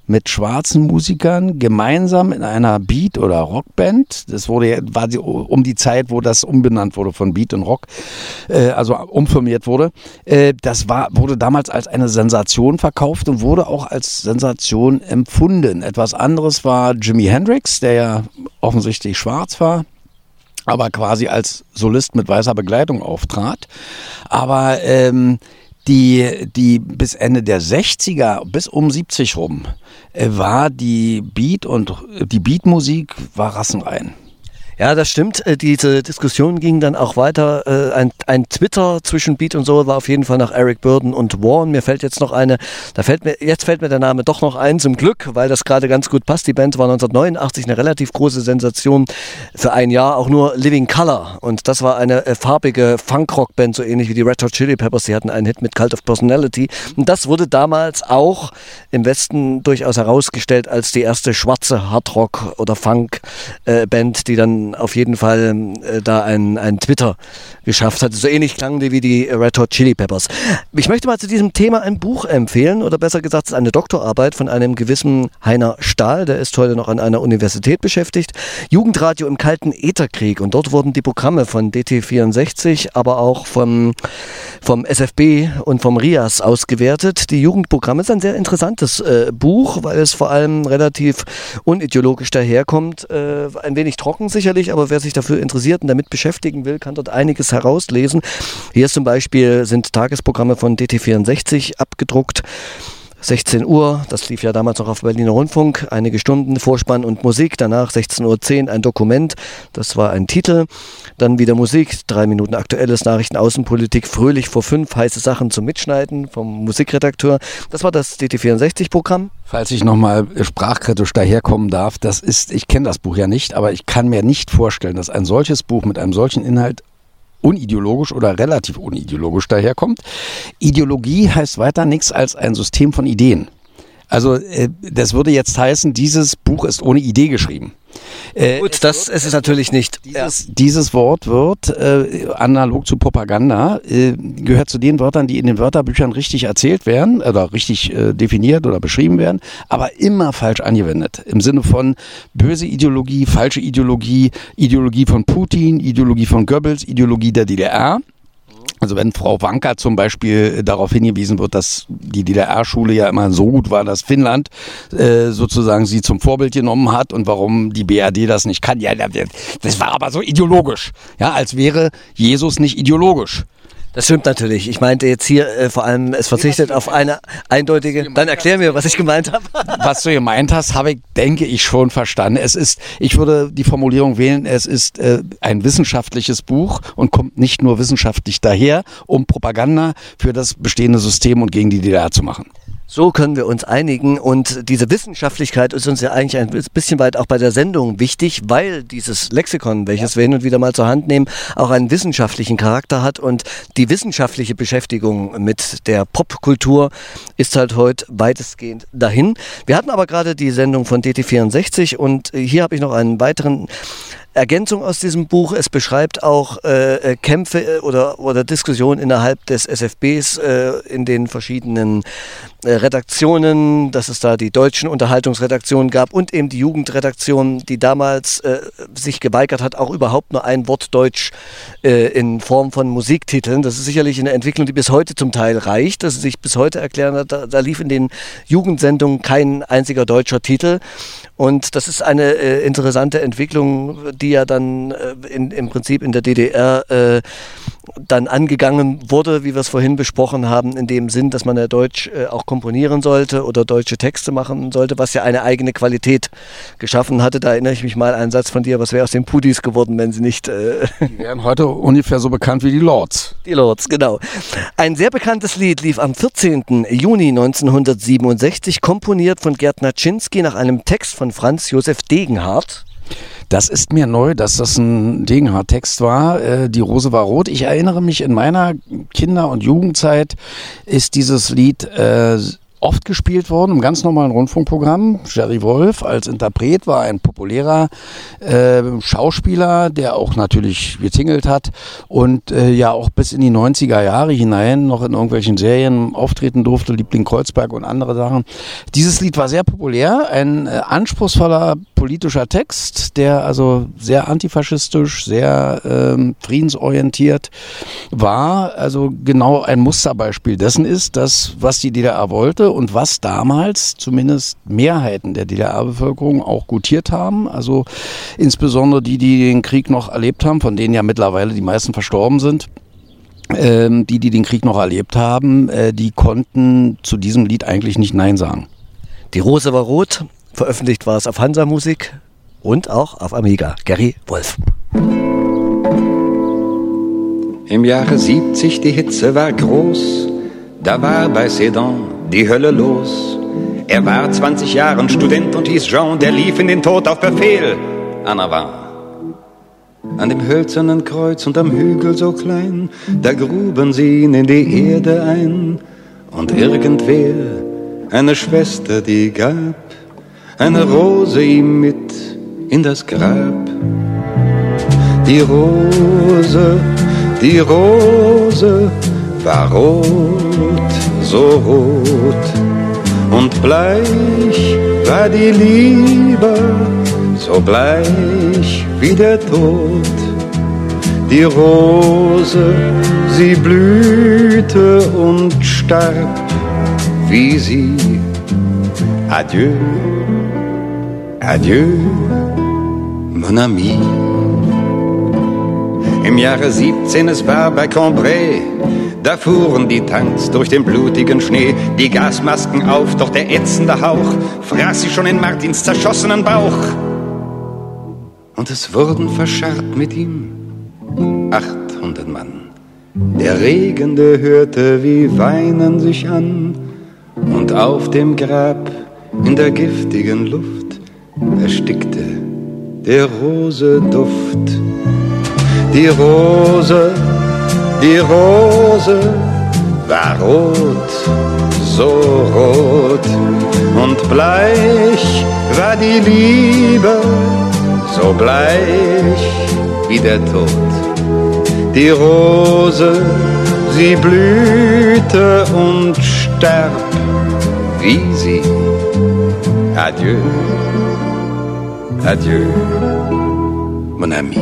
mit schwarzen Musikern gemeinsam in einer Beat- oder Rockband. Das wurde, war die, um die Zeit, wo das umbenannt wurde von Beat und Rock, äh, also umfirmiert wurde. Äh, das war, wurde damals als eine Sensation verkauft und wurde auch als Sensation empfunden. Etwas anderes war Jimi Hendrix, der ja offensichtlich schwarz war, aber quasi als Solist mit weißer Begleitung auftrat. Aber ähm, die, die bis Ende der sechziger, bis um siebzig rum, äh, war die Beat und die Beatmusik war rassenrein. Ja, das stimmt. Diese Diskussion ging dann auch weiter. Ein, ein Twitter zwischen Beat und Soul war auf jeden Fall nach Eric Burdon und Warren. Mir fällt jetzt noch eine, da fällt mir, jetzt fällt mir der Name doch noch ein, zum Glück, weil das gerade ganz gut passt. Die Band war neunzehnhundertneunundachtzig eine relativ große Sensation, für ein Jahr auch nur Living Colour. Und das war eine äh, farbige Funkrock-Band, so ähnlich wie die Red Hot Chili Peppers. Die hatten einen Hit mit Cult of Personality. Und das wurde damals auch im Westen durchaus herausgestellt als die erste schwarze Hardrock- oder Funk-Band, äh, die dann auf jeden Fall äh, da ein, ein Twitter geschafft hat. So ähnlich klangen die wie die Red Hot Chili Peppers. Ich möchte mal zu diesem Thema ein Buch empfehlen, oder besser gesagt, es ist eine Doktorarbeit von einem gewissen Heiner Stahl, der ist heute noch an einer Universität beschäftigt. Jugendradio im Kalten Ätherkrieg, und dort wurden die Programme von D T vierundsechzig, aber auch vom, vom S F B und vom R I A S ausgewertet. Die Jugendprogramme ist ein sehr interessantes äh, Buch, weil es vor allem relativ unideologisch daherkommt, äh, ein wenig trocken sicherlich, aber wer sich dafür interessiert und damit beschäftigen will, kann dort einiges herauslesen. Hier ist zum Beispiel, sind Tagesprogramme von D T vierundsechzig abgedruckt. sechzehn Uhr, das lief ja damals noch auf Berliner Rundfunk, einige Stunden Vorspann und Musik, danach sechzehn Uhr zehn ein Dokument, das war ein Titel, dann wieder Musik, drei Minuten Aktuelles, Nachrichten, Außenpolitik, fröhlich vor fünf, heiße Sachen zum Mitschneiden vom Musikredakteur, das war das D T vierundsechzig Programm. Falls ich nochmal sprachkritisch daherkommen darf, das ist, ich kenne das Buch ja nicht, aber ich kann mir nicht vorstellen, dass ein solches Buch mit einem solchen Inhalt unideologisch oder relativ unideologisch daherkommt. Ideologie heißt weiter nichts als ein System von Ideen. Also äh, das würde jetzt heißen, dieses Buch ist ohne Idee geschrieben. Äh, Gut, das ist es natürlich nicht. Dieses, dieses Wort wird, äh, analog zu Propaganda, äh, gehört zu den Wörtern, die in den Wörterbüchern richtig erzählt werden oder richtig äh, definiert oder beschrieben werden, aber immer falsch angewendet. Im Sinne von böse Ideologie, falsche Ideologie, Ideologie von Putin, Ideologie von Goebbels, Ideologie der D D R. Also wenn Frau Wanka zum Beispiel darauf hingewiesen wird, dass die D D R-Schule ja immer so gut war, dass Finnland äh, sozusagen sie zum Vorbild genommen hat und warum die B R D das nicht kann. Ja, das war aber so ideologisch. Ja, als wäre Jesus nicht ideologisch. Das stimmt natürlich. Ich meinte jetzt hier äh, vor allem, es verzichtet auf eine eindeutige... Dann erklär mir, was ich gemeint habe. Was du gemeint hast, habe ich, denke ich, schon verstanden. Es ist, ich würde die Formulierung wählen, es ist äh, ein wissenschaftliches Buch und kommt nicht nur wissenschaftlich daher, um Propaganda für das bestehende System und gegen die D D R zu machen. So können wir uns einigen, und diese Wissenschaftlichkeit ist uns ja eigentlich ein bisschen weit auch bei der Sendung wichtig, weil dieses Lexikon, welches wir hin und wieder mal zur Hand nehmen, auch einen wissenschaftlichen Charakter hat, und die wissenschaftliche Beschäftigung mit der Popkultur ist halt heute weitestgehend dahin. Wir hatten aber gerade die Sendung von D T vierundsechzig, und hier habe ich noch einen weiteren Ergänzung aus diesem Buch. Es beschreibt auch äh, Kämpfe oder, oder Diskussionen innerhalb des S F Bs äh, in den verschiedenen äh, Redaktionen, dass es da die deutschen Unterhaltungsredaktionen gab und eben die Jugendredaktion, die damals äh, sich geweigert hat, auch überhaupt nur ein Wort Deutsch äh, in Form von Musiktiteln. Das ist sicherlich eine Entwicklung, die bis heute zum Teil reicht, dass sie sich bis heute erklären hat, da, da lief in den Jugendsendungen kein einziger deutscher Titel. Und das ist eine äh, interessante Entwicklung, die ja dann äh, in, im Prinzip in der D D R äh, dann angegangen wurde, wie wir es vorhin besprochen haben, in dem Sinn, dass man ja Deutsch äh, auch komponieren sollte oder deutsche Texte machen sollte, was ja eine eigene Qualität geschaffen hatte. Da erinnere ich mich mal an einen Satz von dir, was wäre aus den Pudis geworden, wenn sie nicht... Äh die wären heute ungefähr so bekannt wie die Lords. Die Lords, genau. Ein sehr bekanntes Lied lief am vierzehnten Juni neunzehnhundertsiebenundsechzig, komponiert von Gerd Naczynski nach einem Text von Franz Josef Degenhardt. Das ist mir neu, dass das ein Degenhardt-Text war. Äh, die Rose war rot. Ich erinnere mich, in meiner Kinder- und Jugendzeit ist dieses Lied äh, oft gespielt worden im ganz normalen Rundfunkprogramm. Jerry Wolf als Interpret war ein populärer äh, Schauspieler, der auch natürlich gezingelt hat und äh, ja auch bis in die neunziger Jahre hinein noch in irgendwelchen Serien auftreten durfte, Liebling Kreuzberg und andere Sachen. Dieses Lied war sehr populär, ein äh, anspruchsvoller politischer Text, der also sehr antifaschistisch, sehr ähm, friedensorientiert war, also genau ein Musterbeispiel dessen ist, dass was die D D R wollte und was damals zumindest Mehrheiten der D D R-Bevölkerung auch gutiert haben, also insbesondere die, die den Krieg noch erlebt haben, von denen ja mittlerweile die meisten verstorben sind. Ähm, die, die den Krieg noch erlebt haben, äh, die konnten zu diesem Lied eigentlich nicht Nein sagen. Die Rose war rot, veröffentlicht war es auf Hansa Musik und auch auf Amiga. Gary Wolf. Im Jahre siebzig, die Hitze war groß, da war bei Sedan die Hölle los. Er war zwanzig Jahren Student und hieß Jean, der lief in den Tod auf Befehl. Anna war an dem hölzernen Kreuz und am Hügel so klein, da gruben sie ihn in die Erde ein. Und irgendwer, eine Schwester, die gab eine Rose ihm mit in das Grab. Die Rose, die Rose war rot, so rot. Und bleich war die Liebe, so bleich wie der Tod. Die Rose, sie blühte und starb, wie sie. Adieu, adieu, mon ami. Im Jahre siebzehn, es war bei Cambrai, da fuhren die Tanks durch den blutigen Schnee, die Gasmasken auf, doch der ätzende Hauch fraß sie schon in Martins zerschossenen Bauch. Und es wurden verscharrt mit ihm achthundert Mann. Der Regende hörte, wie Weinen sich an, und auf dem Grab in der giftigen Luft erstickte der Rose Duft. Die Rose, die Rose war rot, so rot, und bleich war die Liebe, so bleich wie der Tod. Die Rose, sie blühte und starb, wie sie. Adieu, adieu, mon ami.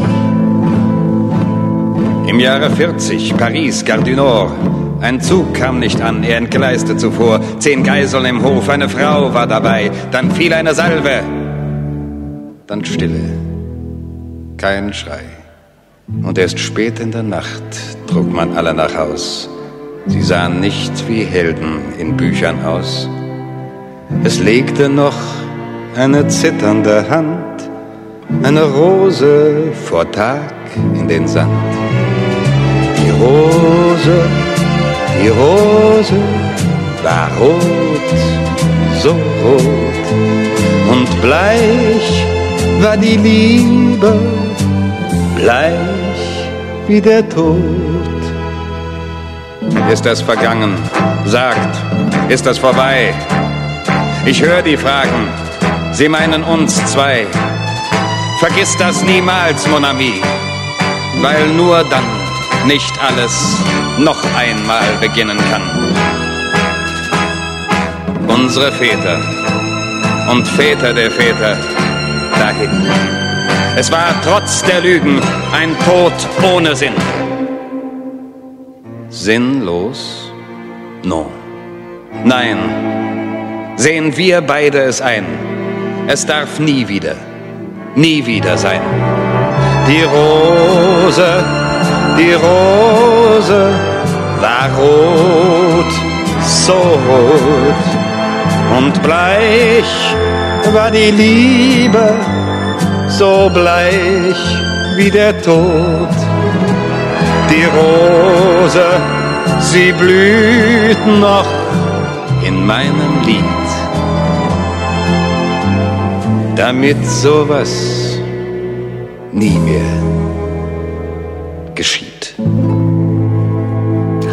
Im Jahre vierzig, Paris, Gare du Nord. Ein Zug kam nicht an, er entgleiste zuvor. Zehn Geiseln im Hof, eine Frau war dabei. Dann fiel eine Salve, dann Stille, kein Schrei. Und erst spät in der Nacht trug man alle nach Haus. Sie sahen nicht wie Helden in Büchern aus. Es legte noch eine zitternde Hand, eine Rose vor Tag in den Sand. Die Rose, die Rose war rot, so rot, und bleich war die Liebe, bleich wie der Tod. Ist das vergangen? Sagt, ist das vorbei? Ich höre die Fragen, sie meinen uns zwei. Vergiss das niemals, mon ami, weil nur dann nicht alles noch einmal beginnen kann. Unsere Väter und Väter der Väter dahin. Es war trotz der Lügen ein Tod ohne Sinn. Sinnlos? No. Nein, sehen wir beide es ein. Es darf nie wieder, nie wieder sein. Die Rose, die Rose war rot, so rot, und bleich war die Liebe, so bleich wie der Tod. Die Rose, sie blüht noch in meinem Lied, damit sowas nie mehr geschieht.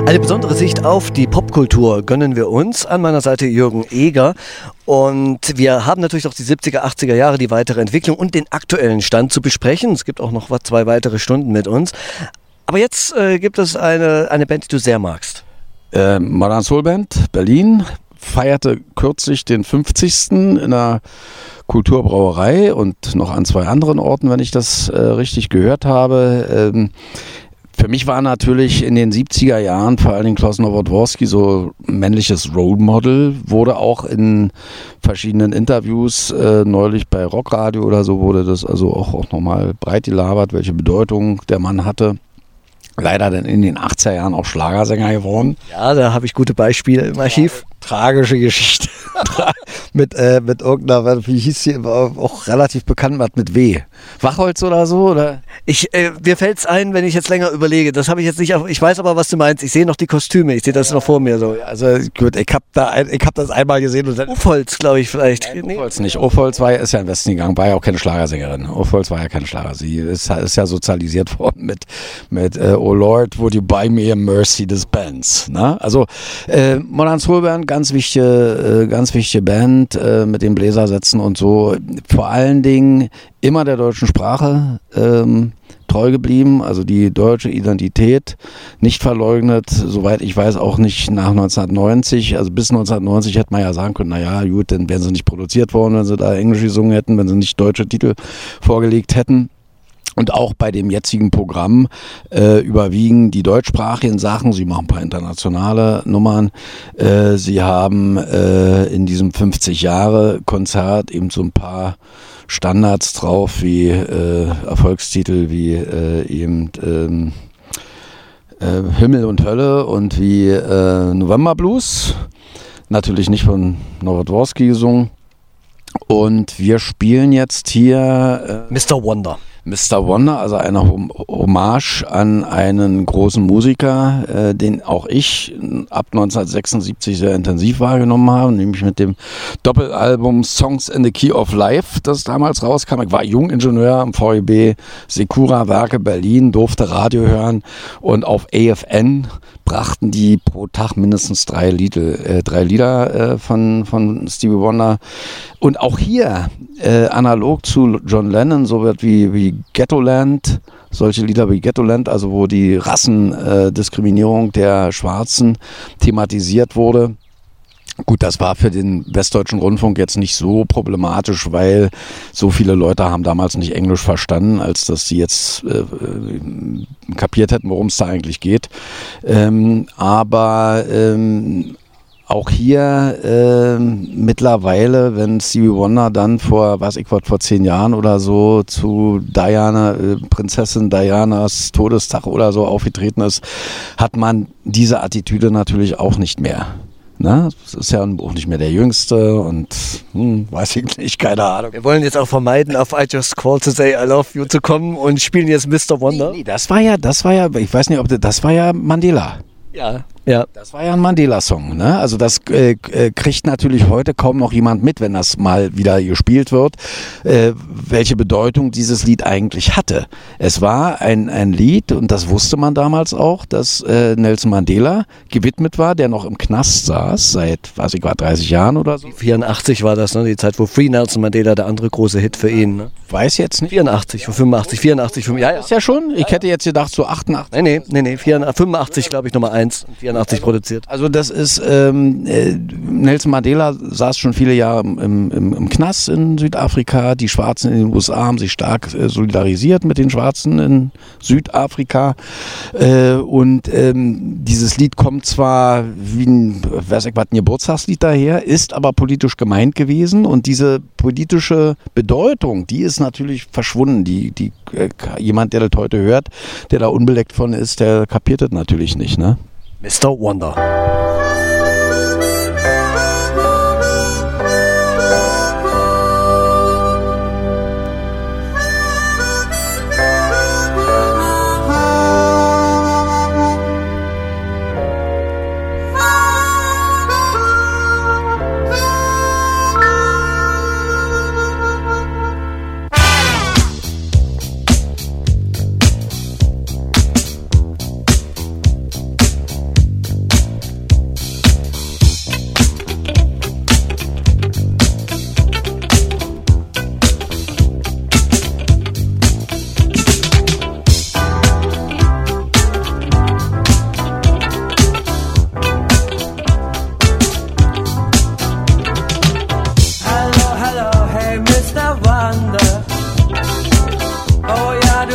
Eine besondere Sicht auf die Popkultur gönnen wir uns. An meiner Seite Jürgen Eger. Und wir haben natürlich auch die siebziger, achtziger Jahre, die weitere Entwicklung und den aktuellen Stand zu besprechen. Es gibt auch noch zwei weitere Stunden mit uns. Aber jetzt äh, gibt es eine, eine Band, die du sehr magst. Äh, Modern Soul Band, Berlin, feierte kürzlich den fünfzigsten in der Kulturbrauerei und noch an zwei anderen Orten, wenn ich das äh, richtig gehört habe. Ähm, Für mich war natürlich in den siebziger Jahren vor allen Dingen Klaus Nowotworski so männliches Role Model, wurde auch in verschiedenen Interviews, äh, neulich bei Rockradio oder so, wurde das also auch, auch nochmal breit gelabert, welche Bedeutung der Mann hatte. Leider dann in den achtziger Jahren auch Schlagersänger geworden. Ja, da habe ich gute Beispiele im Archiv. Tragische Geschichte. mit, äh, mit irgendeiner, wie hieß sie, auch relativ bekannt, was mit W. Wachholz oder so? Oder? Ich, äh, mir fällt es ein, wenn ich jetzt länger überlege. Das habe ich jetzt nicht, auf, ich weiß aber, was du meinst. Ich sehe noch die Kostüme, ich sehe das ja noch vor mir so. Also gut, ich habe da ein, ich hab das einmal gesehen. Und dann Ufholz, glaube ich, vielleicht. Nein, Ufholz nicht. Ufholz war, ist ja in den Westen gegangen, war ja auch keine Schlagersängerin. Ufholz war ja keine Schlager. Sie ist, ist ja sozialisiert worden mit, mit äh, Oh Lord, would you buy me a Mercedes-Benz? Ne? Also äh, Modern Soul Band, ganz wichtige, äh, ganz wichtige Band äh, mit den Bläsersätzen und so. Vor allen Dingen immer der deutschen Sprache ähm, treu geblieben, also die deutsche Identität nicht verleugnet, soweit ich weiß auch nicht nach neunzehnhundertneunzig, also bis neunzehnhundertneunzig hätte man ja sagen können, naja gut, dann wären sie nicht produziert worden, wenn sie da Englisch gesungen hätten, wenn sie nicht deutsche Titel vorgelegt hätten. Und auch bei dem jetzigen Programm äh, überwiegen die deutschsprachigen Sachen. Sie machen ein paar internationale Nummern. Äh, sie haben äh, in diesem fünfzig-Jahre-Konzert eben so ein paar Standards drauf, wie äh, Erfolgstitel, wie äh, eben ähm, äh, Himmel und Hölle und wie äh, November Blues. Natürlich nicht von Nowotworski gesungen. Und wir spielen jetzt hier äh, Mister Wonder. Mister Wonder, also eine Hommage an einen großen Musiker, äh, den auch ich ab neunzehnhundertsechsundsiebzig sehr intensiv wahrgenommen habe, nämlich mit dem Doppelalbum Songs in the Key of Life, das damals rauskam. Ich war Jungingenieur am V E B Secura Werke Berlin, durfte Radio hören und auf A F N brachten die pro Tag mindestens drei Lieder, äh, drei Lieder äh, von, von Stevie Wonder. Und auch hier, äh, analog zu John Lennon, so wird wie, wie Ghettoland, solche Lieder wie Ghettoland, also wo die Rassendiskriminierung äh, der Schwarzen thematisiert wurde. Gut, das war für den Westdeutschen Rundfunk jetzt nicht so problematisch, weil so viele Leute haben damals nicht Englisch verstanden, als dass sie jetzt äh, kapiert hätten, worum es da eigentlich geht. Ähm, aber ähm, auch hier äh, mittlerweile, wenn Stevie Wonder dann vor, was ich was, vor zehn Jahren oder so zu Diana, äh, Prinzessin Dianas Todestag oder so aufgetreten ist, hat man diese Attitüde natürlich auch nicht mehr. Na, das ist ja auch nicht mehr der Jüngste und hm, weiß ich nicht, keine Ahnung. Wir wollen jetzt auch vermeiden, auf I Just Called to Say I Love You zu kommen und spielen jetzt Mister Wonder. Nee, nee, das war ja, das war ja, ich weiß nicht, ob das, das war ja Mandela. Ja, ja. Das war ja ein Mandela-Song, ne? Also das äh, kriegt natürlich heute kaum noch jemand mit, wenn das mal wieder gespielt wird, äh, welche Bedeutung dieses Lied eigentlich hatte. Es war ein, ein Lied, und das wusste man damals auch, dass äh, Nelson Mandela gewidmet war, der noch im Knast saß, seit, weiß ich, war dreißig Jahren oder so. vierundachtzig war das, ne? Die Zeit, wo Free Nelson Mandela, der andere große Hit für ihn, ne? Weiß jetzt nicht. vierundachtzig, fünfundachtzig, vierundachtzig, fünfundachtzig. Ja, ja. Ist ja schon. Ich hätte jetzt gedacht, so achtundachtzig. Nee, nee, nee, nee, fünfundachtzig, glaube ich, Nummer eins, vierundachtzig produziert. Also das ist, ähm, äh, Nelson Mandela saß schon viele Jahre im, im, im Knast in Südafrika. Die Schwarzen in den U S A haben sich stark äh, solidarisiert mit den Schwarzen in Südafrika. Äh, und ähm, dieses Lied kommt zwar wie ein, weiß ich was, ein Geburtstagslied daher, ist aber politisch gemeint gewesen. Und diese politische Bedeutung, die ist natürlich verschwunden. Die, die, äh, jemand, der das heute hört, der da unbeleckt von ist, der kapiert das natürlich nicht, ne? Mister Wonder.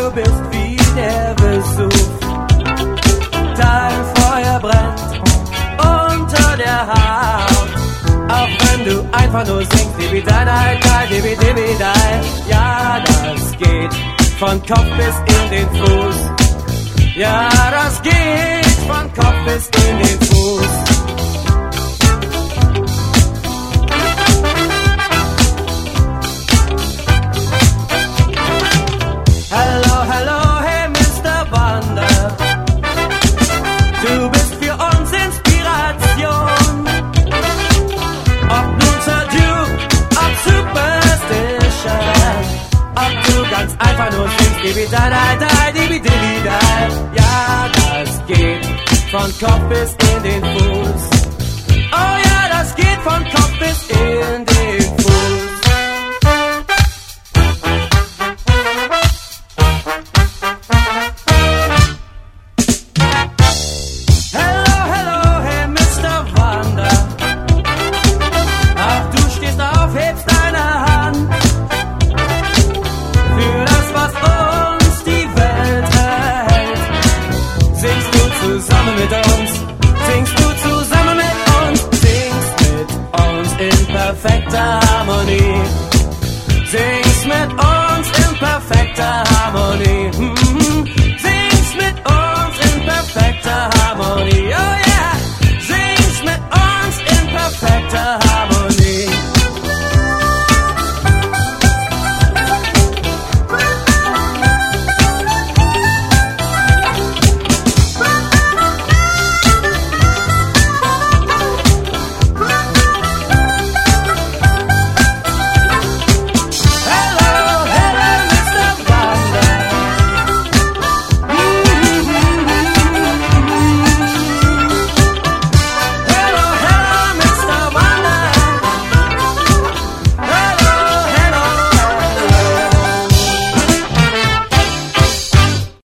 du bist wie der Vesuv. Dein Feuer brennt unter der Haut. Auch wenn du einfach nur singst, dibi dai dai dai, dibi dibi dai. Ja, das geht von Kopf bis in den Fuß. Ja, das geht von Kopf bis in den Fuß. Hello, hello, hey Mister Wonder. Du bist für uns Inspiration. Ob nun zur Duke, ob Superstition, ob du ganz einfach nur singst, dibi dai dai dai, dibi dibi dai. Ja, das geht von Kopf bis in den Fuß. Oh ja, das geht von Kopf bis in den Fuß.